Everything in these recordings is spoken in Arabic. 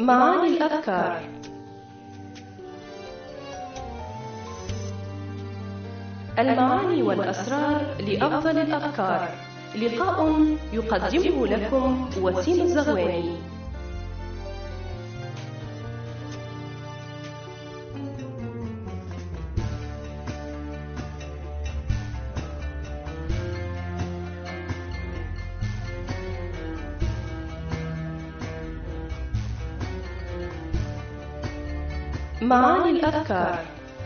معاني الأفكار. المعاني والأسرار لأفضل الأفكار. لقاء يقدمه لكم وسيم الزغواني. معاني الأفكار.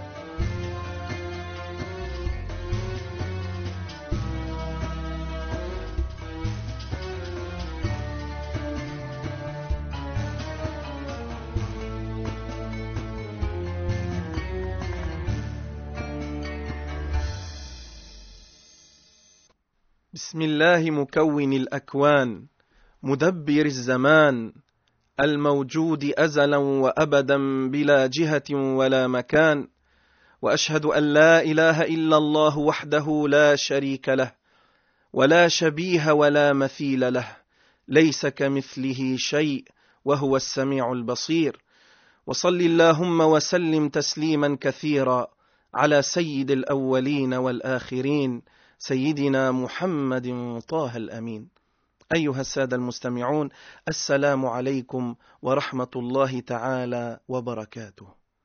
بسم الله مكون الأكوان، مدبر الزمان، الموجود أزلا وأبدا بلا جهة ولا مكان، وأشهد أن لا إله إلا الله وحده لا شريك له، ولا شبيه ولا مثيل له، ليس كمثله شيء وهو السميع البصير. وصل اللهم وسلم تسليما كثيرا على سيد الأولين والآخرين، سيدنا محمد طه الأمين. أيها السادة المستمعون، السلام عليكم ورحمة الله تعالى وبركاته.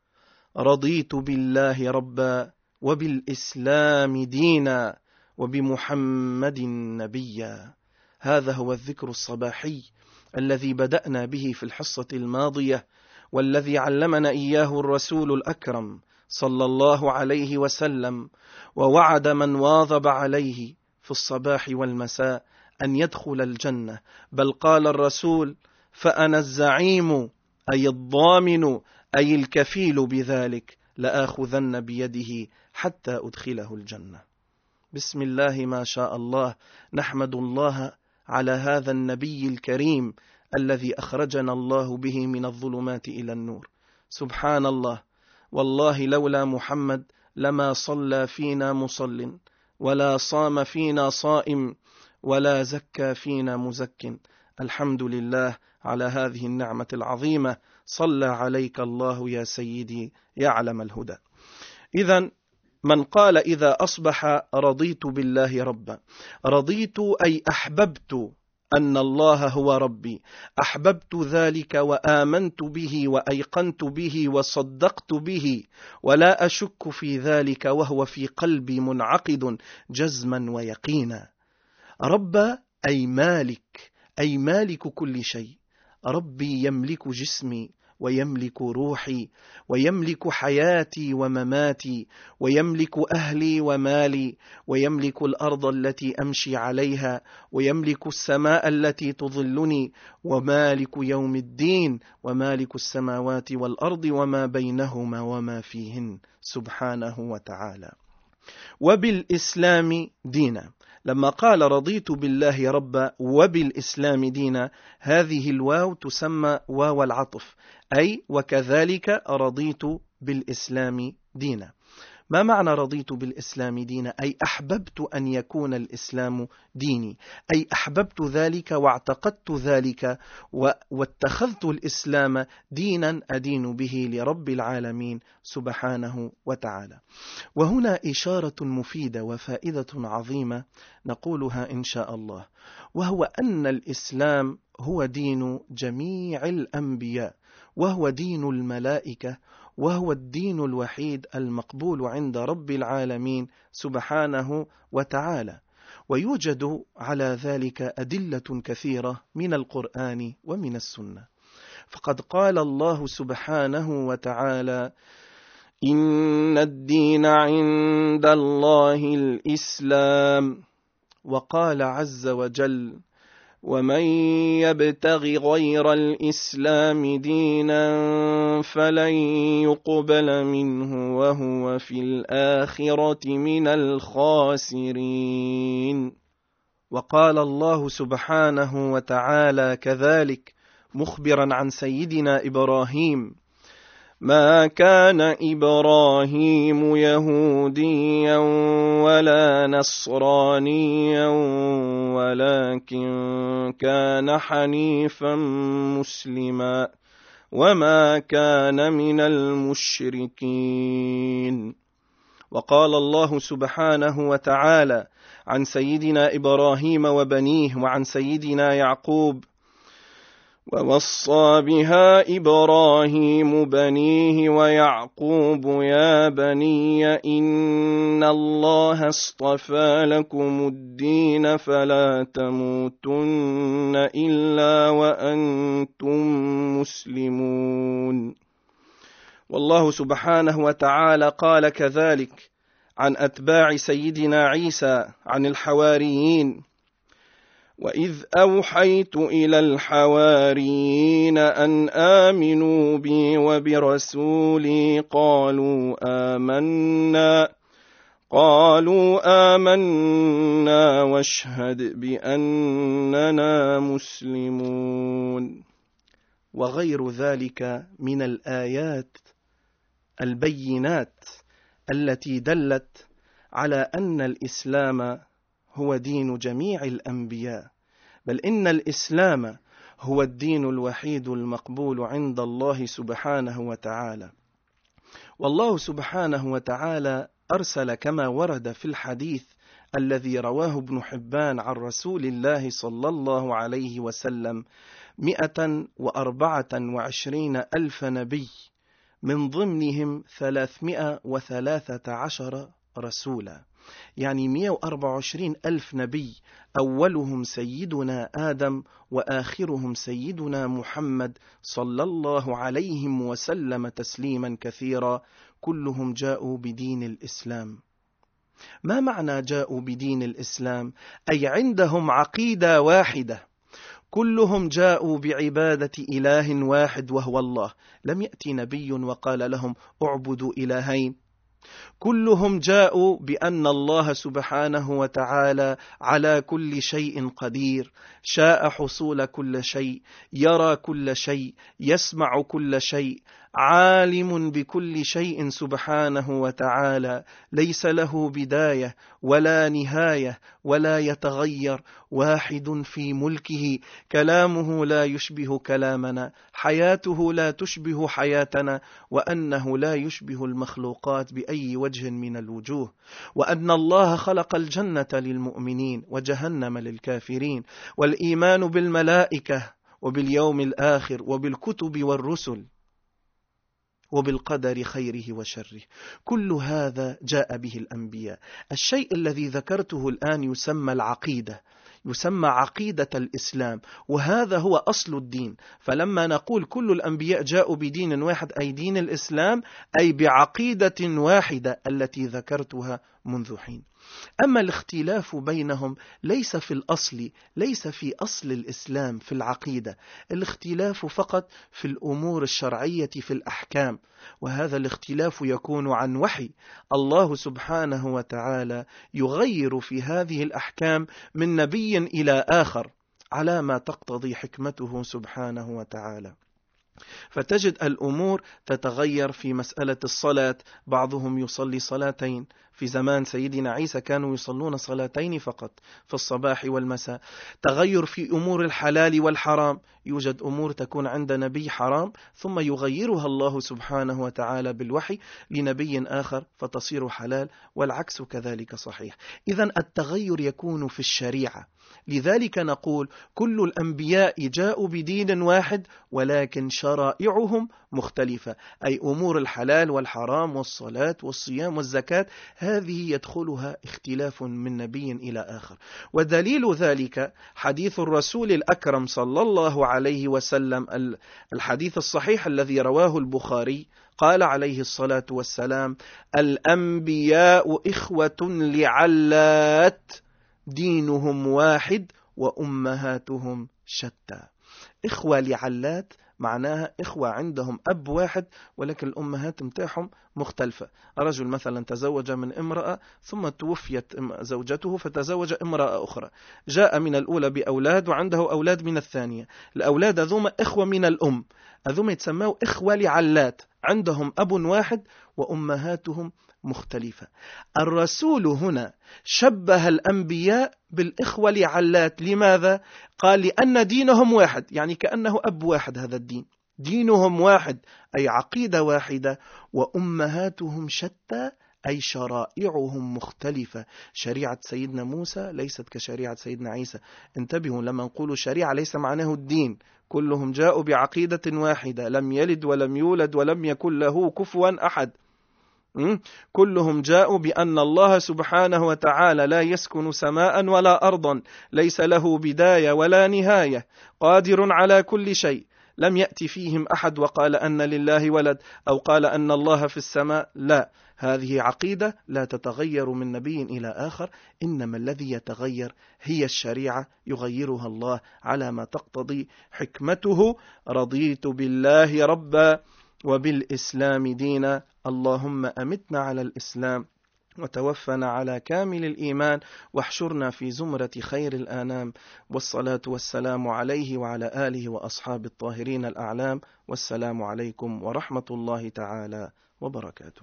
رضيت بالله ربا وبالإسلام دينا وبمحمد نبيا. هذا هو الذكر الصباحي الذي بدأنا به في الحصة الماضية، والذي علمنا إياه الرسول الأكرم صلى الله عليه وسلم، ووعد من واظب عليه في الصباح والمساء أن يدخل الجنة. بل قال الرسول: فأنا الزعيم أي الضامن أي الكفيل بذلك، لآخذن بيده حتى أدخله الجنة. بسم الله ما شاء الله، نحمد الله على هذا النبي الكريم الذي أخرجنا الله به من الظلمات إلى النور. سبحان الله، والله لولا محمد لما صلى فينا مصل، ولا صام فينا صائم، ولا زكى فينا مزك. الحمد لله على هذه النعمة العظيمة. صلى عليك الله يا سيدي يا علم الهدى. إذن من قال إذا أصبح رضيت بالله ربا، رضيت أي أحببت أن الله هو ربي، أحببت ذلك وآمنت به وأيقنت به وصدقت به، ولا أشك في ذلك، وهو في قلبي منعقد جزما ويقينا. رب أي مالك، أي مالك كل شيء. ربي يملك جسمي ويملك روحي ويملك حياتي ومماتي ويملك أهلي ومالي ويملك الأرض التي أمشي عليها ويملك السماء التي تظلني، ومالك يوم الدين، ومالك السماوات والأرض وما بينهما وما فيهن سبحانه وتعالى. وبالإسلام دينا. لما قال رضيت بالله ربا وبالإسلام دينا، هذه الواو تسمى واو العطف، أي وكذلك رضيت بالإسلام دينا. ما معنى رضيت بالإسلام دينا؟ أي أحببت أن يكون الإسلام ديني، أي أحببت ذلك واعتقدت ذلك واتخذت الإسلام دينا أدين به لرب العالمين سبحانه وتعالى. وهنا إشارة مفيدة وفائدة عظيمة نقولها إن شاء الله، وهو أن الإسلام هو دين جميع الأنبياء، وهو دين الملائكة، وهو الدين الوحيد المقبول عند رب العالمين سبحانه وتعالى. ويوجد على ذلك أدلة كثيرة من القرآن ومن السنة. فقد قال الله سبحانه وتعالى: إن الدين عند الله الإسلام. وقال عز وجل: ومن يبتغ غير الإسلام دينا فلن يقبل منه وهو في الآخرة من الخاسرين. وقال الله سبحانه وتعالى كذلك مخبرا عن سيدنا إبراهيم: ما كان إبراهيم يهوديا ولا نصرانيا ولكن كان حنيفا مسلما وما كان من المشركين. وقال الله سبحانه وتعالى عن سيدنا إبراهيم وبنيه وعن سيدنا يعقوب: ووصى بها إبراهيم بنيه ويعقوب يا بني إن الله اصطفى لكم الدين فلا تموتن إلا وأنتم مسلمون. والله سبحانه وتعالى قال كذلك عن أتباع سيدنا عيسى عن الحواريين: وإذ أوحيت إلى الحواريين أن آمنوا بي وبرسولي قالوا آمنا واشهد بأننا مسلمون. وغير ذلك من الآيات البينات التي دلت على أن الإسلام هو دين جميع الأنبياء، بل إن الإسلام هو الدين الوحيد المقبول عند الله سبحانه وتعالى. والله سبحانه وتعالى أرسل كما ورد في الحديث الذي رواه ابن حبان عن رسول الله صلى الله عليه وسلم 124,000 نبي، من ضمنهم 313 رسولا، يعني 124,000 نبي، أولهم سيدنا آدم وآخرهم سيدنا محمد صلى الله عليه وسلم تسليما كثيرا، كلهم جاءوا بدين الإسلام. ما معنى جاءوا بدين الإسلام؟ أي عندهم عقيدة واحدة، كلهم جاءوا بعبادة إله واحد وهو الله، لم يأتي نبي وقال لهم اعبدوا إلهين، كلهم جاءوا بأن الله سبحانه وتعالى على كل شيء قدير، شاء حصول كل شيء، يرى كل شيء، يسمع كل شيء، عالم بكل شيء سبحانه وتعالى، ليس له بداية ولا نهاية ولا يتغير، واحد في ملكه، كلامه لا يشبه كلامنا، حياته لا تشبه حياتنا، وأنه لا يشبه المخلوقات بأي وجه من الوجوه، وأن الله خلق الجنة للمؤمنين وجهنم للكافرين، والإيمان بالملائكة وباليوم الآخر وبالكتب والرسل وبالقدر خيره وشره، كل هذا جاء به الأنبياء. الشيء الذي ذكرته الآن يسمى العقيدة، يسمى عقيدة الإسلام، وهذا هو أصل الدين. فلما نقول كل الأنبياء جاءوا بدين واحد، أي دين الإسلام، أي بعقيدة واحدة التي ذكرتها منذ حين. أما الاختلاف بينهم ليس في الأصل، ليس في أصل الإسلام في العقيدة، الاختلاف فقط في الأمور الشرعية في الأحكام، وهذا الاختلاف يكون عن وحي. الله سبحانه وتعالى يغير في هذه الأحكام من نبي إلى آخر على ما تقتضي حكمته سبحانه وتعالى. فتجد الأمور تتغير في مسألة الصلاة، بعضهم يصلي صلاتين، في زمان سيدنا عيسى كانوا يصلون صلاتين فقط في الصباح والمساء. تغير في أمور الحلال والحرام، يوجد أمور تكون عند نبي حرام ثم يغيرها الله سبحانه وتعالى بالوحي لنبي آخر فتصير حلال، والعكس كذلك صحيح. إذن التغير يكون في الشريعة، لذلك نقول كل الأنبياء جاءوا بدين واحد ولكن شرائعهم مختلفة، أي أمور الحلال والحرام والصلاة والصيام والزكاة هذه يدخلها اختلاف من نبي إلى آخر. ودليل ذلك حديث الرسول الأكرم صلى الله عليه وسلم، الحديث الصحيح الذي رواه البخاري، قال عليه الصلاة والسلام: الأنبياء إخوة لعلات، دينهم واحد وأمهاتهم شتى. إخوة لعلات معناها إخوة عندهم أب واحد ولكن الأمهات متاعهم مختلفة. رجل مثلا تزوج من امرأة ثم توفيت زوجته فتزوج امرأة أخرى، جاء من الأولى بأولاد وعنده أولاد من الثانية، الأولاد ذوما إخوة من الأم، أذوما يتسموا إخوة لعلات، عندهم أب واحد وأمهاتهم مختلفة. الرسول هنا شبه الأنبياء بالإخوة لعلات، لماذا؟ قال لأن دينهم واحد، يعني كأنه أب واحد هذا الدين، دينهم واحد أي عقيدة واحدة، وأمهاتهم شتى أي شرائعهم مختلفة. شريعة سيدنا موسى ليست كشريعة سيدنا عيسى. انتبهوا، لما نقول شريعة ليس معناه الدين، كلهم جاءوا بعقيدة واحدة، لم يلد ولم يولد ولم يكن له كفوا أحد. كلهم جاءوا بأن الله سبحانه وتعالى لا يسكن سماء ولا أرضا، ليس له بداية ولا نهاية، قادر على كل شيء. لم يأتي فيهم أحد وقال أن لله ولد أو قال أن الله في السماء، لا، هذه عقيدة لا تتغير من نبي إلى آخر، إنما الذي يتغير هي الشريعة يغيرها الله على ما تقتضي حكمته. رضيت بالله ربا وبالإسلام دينا، اللهم أمتنا على الإسلام وتوفنا على كامل الإيمان، واحشرنا في زمرة خير الآنام. والصلاة والسلام عليه وعلى آله وأصحاب الطاهرين الأعلام. والسلام عليكم ورحمة الله تعالى وبركاته.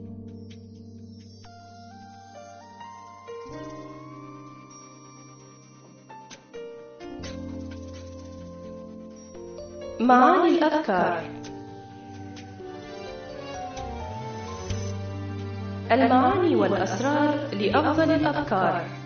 معاني الأذكار. المعاني والأسرار لأفضل الأذكار.